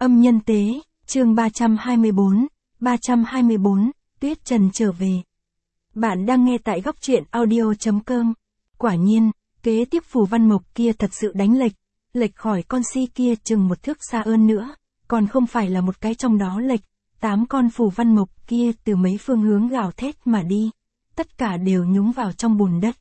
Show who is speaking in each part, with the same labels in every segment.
Speaker 1: Âm nhân tế, chương 324, Tuyết Trần trở về. Bạn đang nghe tại góc truyện audio.com. Quả nhiên, kế tiếp phù văn mộc kia thật sự đánh lệch khỏi con si kia chừng một thước xa hơn nữa, còn không phải là một cái trong đó lệch, 8 con phù văn mộc kia từ mấy phương hướng gào thét mà đi, tất cả đều nhúng vào trong bùn đất.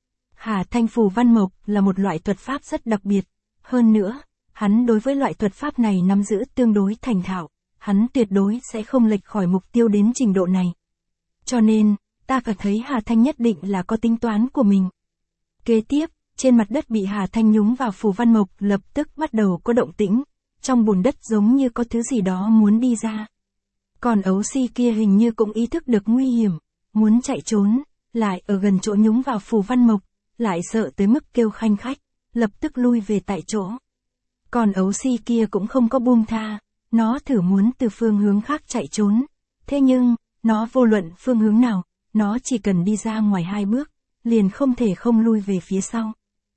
Speaker 1: Hà Thanh phù văn mộc là một loại thuật pháp rất đặc biệt, hơn nữa, hắn đối với loại thuật pháp này nắm giữ tương đối thành thạo, hắn tuyệt đối sẽ không lệch khỏi mục tiêu đến trình độ này. Cho nên, ta cảm thấy Hà Thanh nhất định là có tính toán của mình. Kế tiếp, trên mặt đất bị Hà Thanh nhúng vào phù văn mộc lập tức bắt đầu có động tĩnh, trong bùn đất giống như có thứ gì đó muốn đi ra. Còn ấu si kia hình như cũng ý thức được nguy hiểm, muốn chạy trốn, lại ở gần chỗ nhúng vào phù văn mộc, lại sợ tới mức kêu khanh khách, lập tức lui về tại chỗ. Còn ấu si kia cũng không có buông tha, nó thử muốn từ phương hướng khác chạy trốn, thế nhưng, nó vô luận phương hướng nào, nó chỉ cần đi ra ngoài 2 bước, liền không thể không lui về phía sau.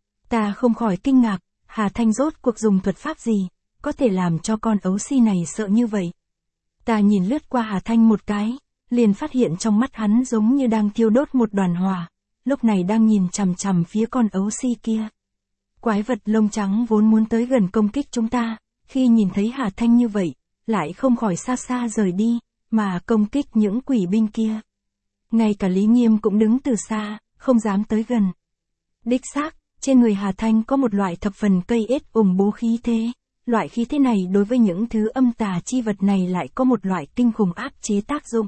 Speaker 1: Ta không khỏi kinh ngạc, Hà Thanh rốt cuộc dùng thuật pháp gì, có thể làm cho con ấu si này sợ như vậy. Ta nhìn lướt qua Hà Thanh một cái, liền phát hiện trong mắt hắn giống như đang thiêu đốt một đoàn hỏa, lúc này đang nhìn chằm chằm phía con ấu si kia. Quái vật lông trắng vốn muốn tới gần công kích chúng ta, khi nhìn thấy Hà Thanh như vậy, lại không khỏi xa xa rời đi, mà công kích những quỷ binh kia. Ngay cả Lý Nghiêm cũng đứng từ xa, không dám tới gần. Đích xác, trên người Hà Thanh có một loại thập phần cây ết ủng bố khí thế, loại khí thế này đối với những thứ âm tà chi vật này lại có một loại kinh khủng áp chế tác dụng.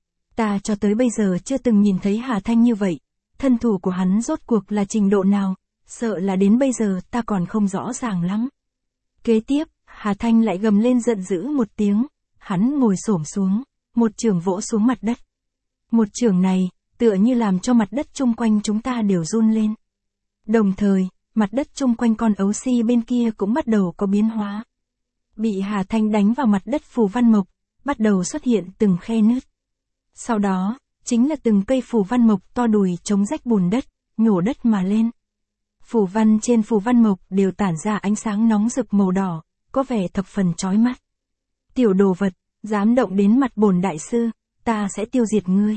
Speaker 1: Ta cho tới bây giờ chưa từng nhìn thấy Hà Thanh như vậy, thân thủ của hắn rốt cuộc là trình độ nào, sợ là đến bây giờ ta còn không rõ ràng lắm. Kế tiếp, Hà Thanh lại gầm lên giận dữ một tiếng, hắn ngồi xổm xuống, một chưởng vỗ xuống mặt đất. Một chưởng này, tựa như làm cho mặt đất chung quanh chúng ta đều run lên. Đồng thời, mặt đất chung quanh con ấu si bên kia cũng bắt đầu có biến hóa. Bị Hà Thanh đánh vào mặt đất phù văn mộc, bắt đầu xuất hiện từng khe nứt. Sau đó, chính là từng cây phù văn mộc to đùi chống rách bùn đất, nhổ đất mà lên. Phù văn trên phù văn mộc đều tản ra ánh sáng nóng rực màu đỏ, có vẻ thập phần chói mắt. Tiểu đồ vật, dám động đến mặt bổn đại sư, ta sẽ tiêu diệt ngươi.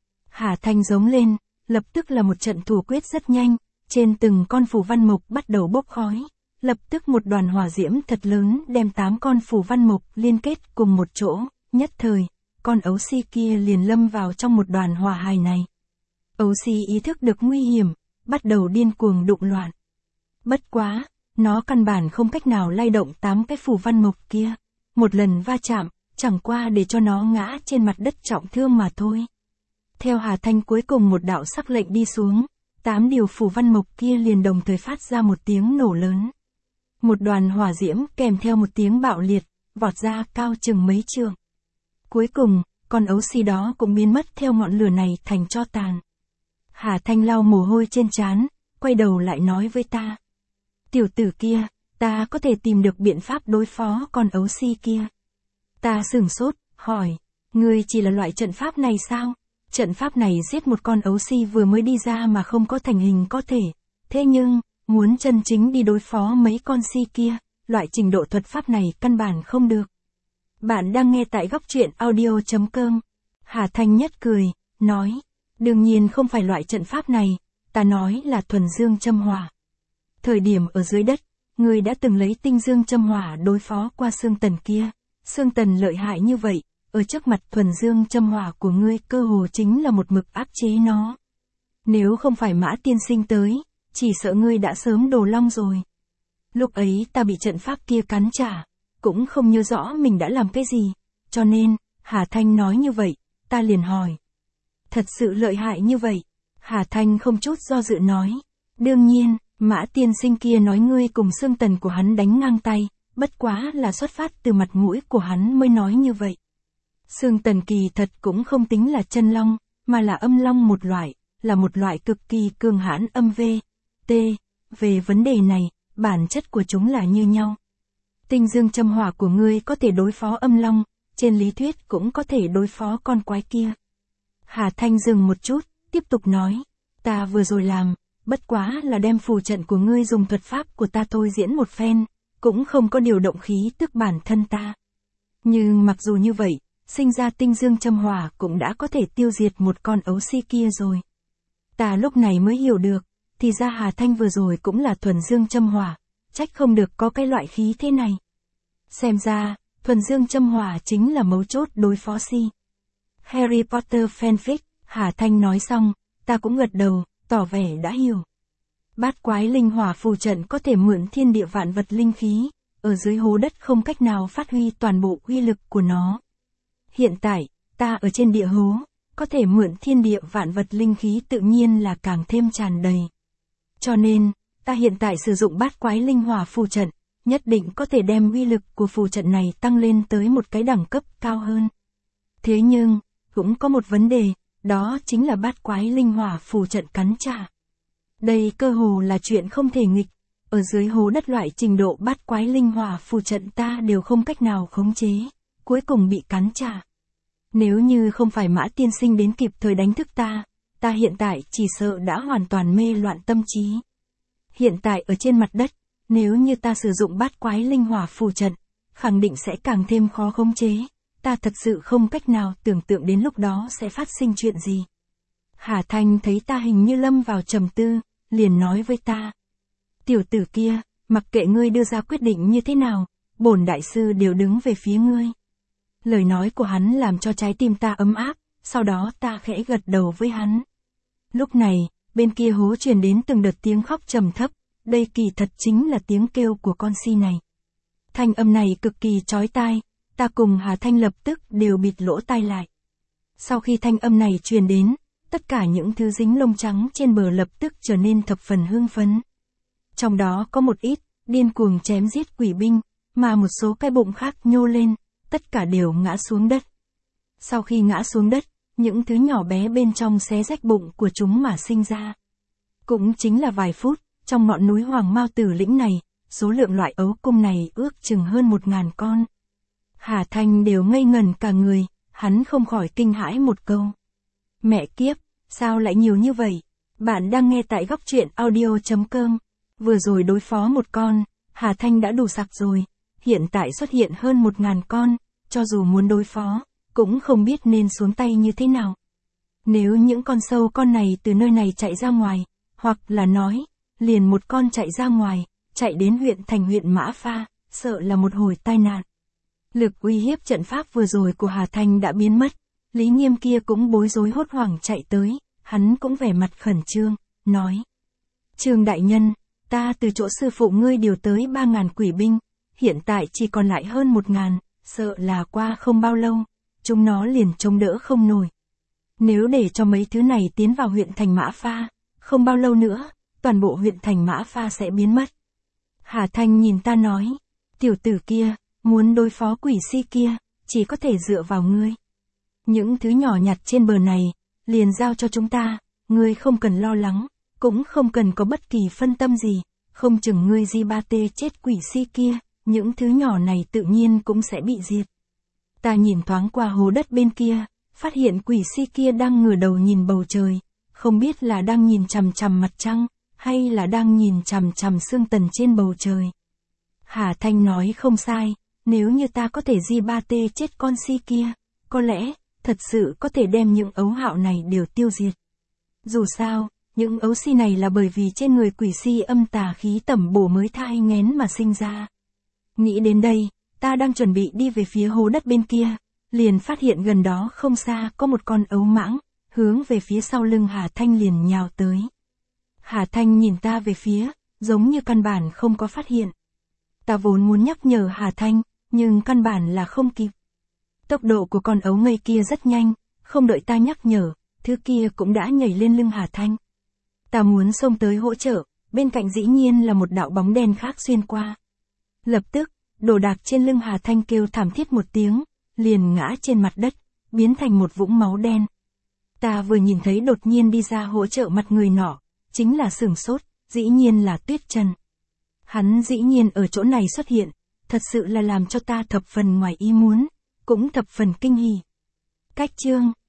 Speaker 1: Hà Thanh giống lên, lập tức là một trận thủ quyết rất nhanh, trên từng con phù văn mộc bắt đầu bốc khói, lập tức một đoàn hỏa diễm thật lớn đem 8 con phù văn mộc liên kết cùng một chỗ, nhất thời, con ấu si kia liền lâm vào trong một đoàn hỏa hài này. Ấu si ý thức được nguy hiểm, bắt đầu điên cuồng đụng loạn. Bất quá, nó căn bản không cách nào lay động 8 cái phù văn mộc kia, một lần va chạm, chẳng qua để cho nó ngã trên mặt đất trọng thương mà thôi. Theo Hà Thanh cuối cùng một đạo sắc lệnh đi xuống, 8 điều phù văn mộc kia liền đồng thời phát ra một tiếng nổ lớn. Một đoàn hỏa diễm kèm theo một tiếng bạo liệt, vọt ra cao chừng mấy trượng. Cuối cùng, con ấu si đó cũng biến mất theo ngọn lửa này thành tro tàn. Hà Thanh lau mồ hôi trên trán, quay đầu lại nói với ta. Tiểu tử kia, ta có thể tìm được biện pháp đối phó con ấu si kia. Ta sửng sốt, hỏi, ngươi chỉ là loại trận pháp này sao? Trận pháp này giết một con ấu si vừa mới đi ra mà không có thành hình có thể. Thế nhưng, muốn chân chính đi đối phó mấy con si kia, loại trình độ thuật pháp này căn bản không được. Bạn đang nghe tại góc truyện audio.com. Hà Thanh nhất cười, nói, đương nhiên không phải loại trận pháp này, ta nói là thuần dương châm hỏa. Thời điểm ở dưới đất, ngươi đã từng lấy tinh dương châm hỏa đối phó qua Xương Tần kia. Xương Tần lợi hại như vậy, ở trước mặt thuần dương châm hỏa của ngươi cơ hồ chính là một mực áp chế nó. Nếu không phải Mã tiên sinh tới, chỉ sợ ngươi đã sớm đổ long rồi. Lúc ấy ta bị trận pháp kia cắn trả, cũng không nhớ rõ mình đã làm cái gì, cho nên, Hà Thanh nói như vậy, ta liền hỏi. Thật sự lợi hại như vậy? Hà Thanh không chút do dự nói. Đương nhiên, Mã tiên sinh kia nói ngươi cùng Xương Tần của hắn đánh ngang tay, bất quá là xuất phát từ mặt mũi của hắn mới nói như vậy. Xương Tần kỳ thật cũng không tính là chân long, mà là âm long một loại, là một loại cực kỳ cường hãn âm v.t. Về vấn đề này, bản chất của chúng là như nhau. Tinh dương châm hỏa của ngươi có thể đối phó âm long, trên lý thuyết cũng có thể đối phó con quái kia. Hà Thanh dừng một chút, tiếp tục nói, ta vừa rồi làm, bất quá là đem phù trận của ngươi dùng thuật pháp của ta thôi diễn một phen, cũng không có điều động khí tức bản thân ta, Nhưng mặc dù như vậy, sinh ra tinh dương châm hỏa cũng đã có thể tiêu diệt một con ấu si kia rồi. Ta lúc này mới hiểu được, thì ra Hà Thanh vừa rồi cũng là thuần dương châm hỏa, trách không được có cái loại khí thế này. Xem ra, thuần dương châm hỏa chính là mấu chốt đối phó si. Harry Potter fanfic, Hà Thanh nói xong, ta cũng gật đầu, tỏ vẻ đã hiểu. Bát quái linh hỏa phù trận có thể mượn thiên địa vạn vật linh khí, ở dưới hố đất không cách nào phát huy toàn bộ uy lực của nó. Hiện tại, ta ở trên địa hố, có thể mượn thiên địa vạn vật linh khí tự nhiên là càng thêm tràn đầy. Cho nên, ta hiện tại sử dụng bát quái linh hỏa phù trận, nhất định có thể đem uy lực của phù trận này tăng lên tới một cái đẳng cấp cao hơn. Thế nhưng, cũng có một vấn đề, đó chính là bát quái linh hỏa phù trận cắn trả. Đây cơ hồ là chuyện không thể nghịch, ở dưới hố đất loại trình độ bát quái linh hỏa phù trận ta đều không cách nào khống chế, cuối cùng bị cắn trả. Nếu như không phải Mã tiên sinh đến kịp thời đánh thức ta hiện tại chỉ sợ đã hoàn toàn mê loạn tâm trí. Hiện tại ở trên mặt đất, nếu như ta sử dụng bát quái linh hỏa phù trận, khẳng định sẽ càng thêm khó khống chế, ta thật sự không cách nào tưởng tượng đến lúc đó sẽ phát sinh chuyện gì. Hà Thanh thấy ta hình như lâm vào trầm tư, liền nói với ta. Tiểu tử kia, mặc kệ ngươi đưa ra quyết định như thế nào, bổn đại sư đều đứng về phía ngươi. Lời nói của hắn làm cho trái tim ta ấm áp, sau đó ta khẽ gật đầu với hắn. Lúc này, bên kia hố truyền đến từng đợt tiếng khóc trầm thấp, đây kỳ thật chính là tiếng kêu của con si này. Thanh âm này cực kỳ chói tai, ta cùng Hà Thanh lập tức đều bịt lỗ tai lại. Sau khi thanh âm này truyền đến, tất cả những thứ dính lông trắng trên bờ lập tức trở nên thập phần hưng phấn. Trong đó có một ít, điên cuồng chém giết quỷ binh, mà một số cái bụng khác nhô lên, tất cả đều ngã xuống đất. Sau khi ngã xuống đất, những thứ nhỏ bé bên trong xé rách bụng của chúng mà sinh ra. Cũng chính là vài phút, trong ngọn núi Hoàng Mao Tử Lĩnh này, số lượng loại ấu cung này ước chừng hơn 1000 con. Hà Thanh đều ngây ngẩn cả người, hắn không khỏi kinh hãi một câu. Mẹ kiếp, sao lại nhiều như vậy? Bạn đang nghe tại góc truyện audio.com. Vừa rồi đối phó một con, Hà Thanh đã đủ sặc rồi. Hiện tại xuất hiện hơn 1000 con, cho dù muốn đối phó, cũng không biết nên xuống tay như thế nào. Nếu những con sâu con này từ nơi này chạy ra ngoài, hoặc là nói, liền một con chạy ra ngoài, chạy đến huyện Mã Pha, sợ là một hồi tai nạn. Lực uy hiếp trận pháp vừa rồi của Hà Thanh đã biến mất, Lý Nghiêm kia cũng bối rối hốt hoảng chạy tới, hắn cũng vẻ mặt khẩn trương, nói. Trương đại nhân, ta từ chỗ sư phụ ngươi điều tới 3000 quỷ binh, hiện tại chỉ còn lại hơn 1000, sợ là qua không bao lâu, chúng nó liền chống đỡ không nổi. Nếu để cho mấy thứ này tiến vào huyện thành Mã Pha, không bao lâu nữa, toàn bộ huyện thành Mã Pha sẽ biến mất. Hà Thanh nhìn ta nói, tiểu tử kia, muốn đối phó quỷ si kia, chỉ có thể dựa vào ngươi. Những thứ nhỏ nhặt trên bờ này, liền giao cho chúng ta, ngươi không cần lo lắng, cũng không cần có bất kỳ phân tâm gì, không chừng ngươi di ba tê chết quỷ si kia, những thứ nhỏ này tự nhiên cũng sẽ bị diệt. Ta nhìn thoáng qua hố đất bên kia, phát hiện quỷ si kia đang ngửa đầu nhìn bầu trời, không biết là đang nhìn chằm chằm mặt trăng, hay là đang nhìn chằm chằm sương tần trên bầu trời. Hà Thanh nói không sai, nếu như ta có thể di ba tê chết con si kia, có lẽ, thật sự có thể đem những ấu hạo này đều tiêu diệt. Dù sao, những ấu si này là bởi vì trên người quỷ si âm tà khí tẩm bổ mới thai nghén mà sinh ra. Nghĩ đến đây, ta đang chuẩn bị đi về phía hố đất bên kia, liền phát hiện gần đó không xa có một con ấu mãng, hướng về phía sau lưng Hà Thanh liền nhào tới. Hà Thanh nhìn ta về phía, giống như căn bản không có phát hiện. Ta vốn muốn nhắc nhở Hà Thanh, nhưng căn bản là không kịp. Tốc độ của con ấu ngây kia rất nhanh, không đợi ta nhắc nhở, thứ kia cũng đã nhảy lên lưng Hà Thanh. Ta muốn xông tới hỗ trợ, bên cạnh dĩ nhiên là một đạo bóng đen khác xuyên qua. Lập tức, đồ đạc trên lưng Hà Thanh kêu thảm thiết một tiếng, liền ngã trên mặt đất, biến thành một vũng máu đen. Ta vừa nhìn thấy đột nhiên đi ra hỗ trợ mặt người nọ, chính là sửng sốt, dĩ nhiên là Tuyết Trần. Hắn dĩ nhiên ở chỗ này xuất hiện, thật sự là làm cho ta thập phần ngoài ý muốn, cũng thập phần kinh hỉ. Cách chương